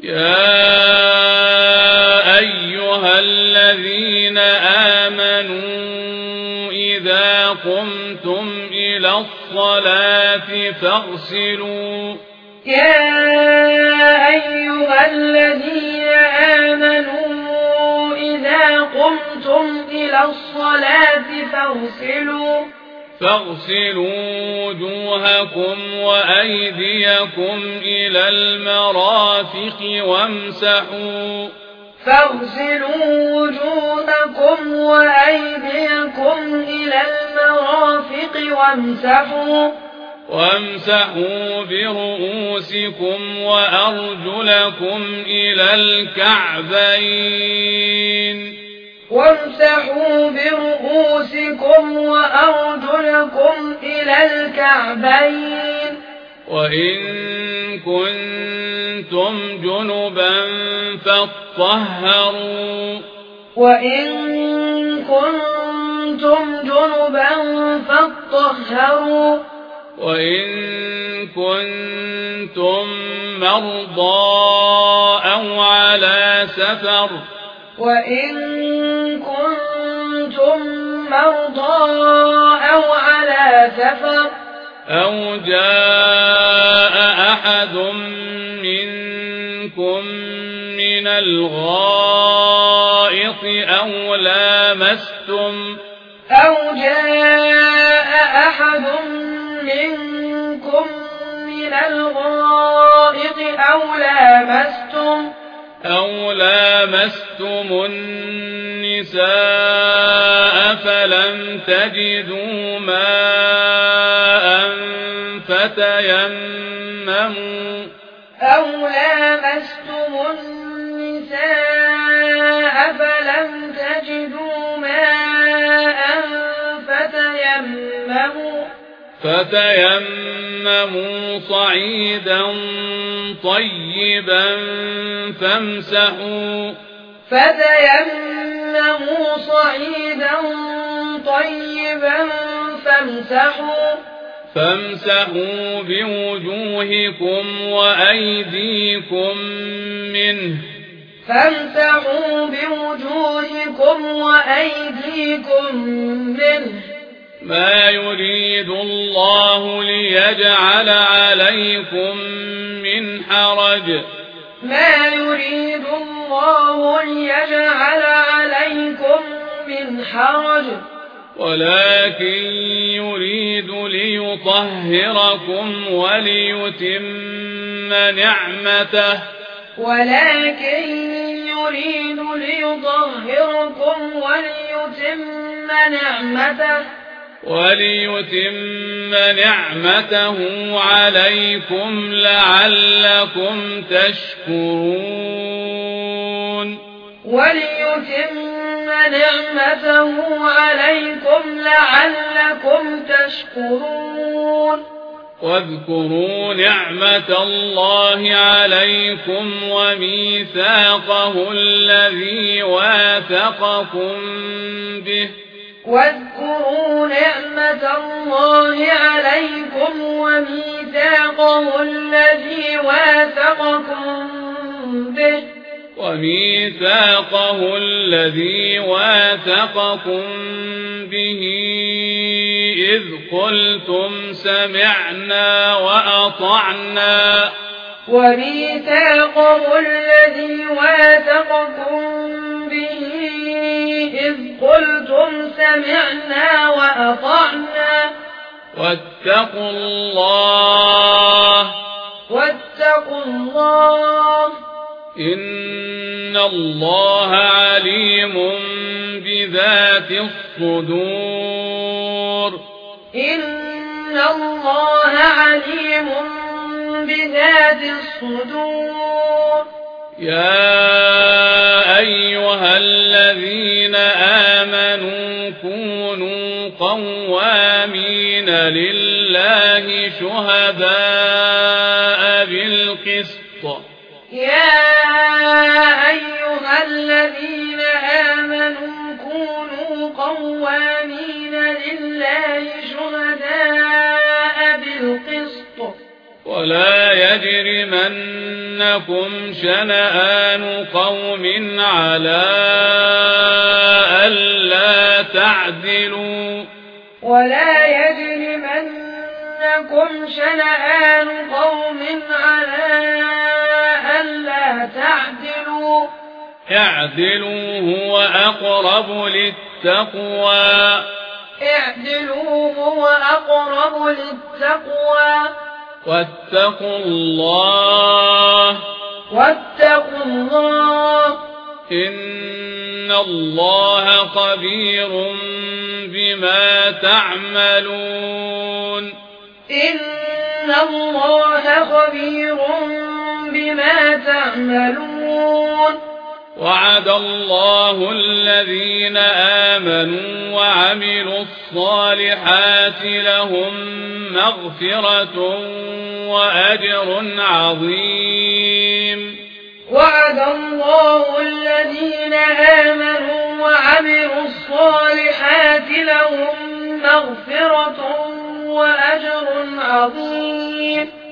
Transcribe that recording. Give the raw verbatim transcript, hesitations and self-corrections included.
يا أيها الذين آمنوا إذا قمتم إلى الصلاة فاغسلوا يا أيها الذين آمنوا إذا قمتم إلى الصلاة فاغسلوا فاغسلوا وجوهكم وأيديكم إلى المرافق وامسحوا فاغسلوا وجوهكم وأيديكم إلى المرافق وامسحوا وامسحوا برؤوسكم وأرجلكم إلى الكعبين وامسحوا برؤوسكم وأرجلكم إلى الكعبين وإن كنتم جنبا فاطهروا وإن كنتم جنبا فاطهروا وإن كنتم مرضى أو على سفر وإن كنتم مرضى أو على سفر أو جاء أحد منكم من الغائط أو لامستم أو جاء أحد منكم من الغائط أو لامستم أو لامستم النساء فلم تجدوا ماء فتيمموا أو لامستم النساء فلم تجدوا ماء فتيمموا فتيمموا صعيدا طيبا فامسحوا فتيمموا صعيدا طيبا فامسحوا فامسحوا بوجوهكم وأيديكم منه فامسحوا بوجوهكم وأيديكم منه ما يريد الله ليجعل عليكم من حرج ما يريد الله ليجعل عليكم من حرج ولكن يريد ليطهركم وليتم نعمته ولكن يريد ليطهركم وليتم نعمته وليتم نعمته عليكم لعلكم تشكرون وليتم نعمته عليكم لعلكم تشكرون واذكروا نعمة الله عليكم وميثاقه الذي واثقكم به واذكروا نعمة الله عليكم وميثاقه الذي واثقكم به وميثاقه الذي واثقكم به إذ قلتم سمعنا وأطعنا وميثاقه الذي واثقكم به إذ قلتم سمعنا وأطعنا واتقوا الله واتقوا الله إن الله عليم بذات الصدور إن الله عليم بذات الصدور يا أيها الذين آمنوا كونوا قوامين لله شهداء بالقسط يا أيها الذين آمنوا كونوا قوامين لله شهداء بالقسط ولا يجرمنكم شنآن قوم على ألا تعدلوا ولا يجرمنكم شنآن قوم على ألا تعدلوا اعدلوا هو أقرب للتقوى اعدلوا هو أقرب للتقوى واتقوا الله واتقوا الله إن الله خبير بما تعملون إن الله خبير بما تعملون وعد الله الذين آمنوا وعملوا الصالحات لهم مغفرة وأجر عظيم وعد الله الذين آمنوا وعملوا الصالحات لهم مغفرة وأجر عظيم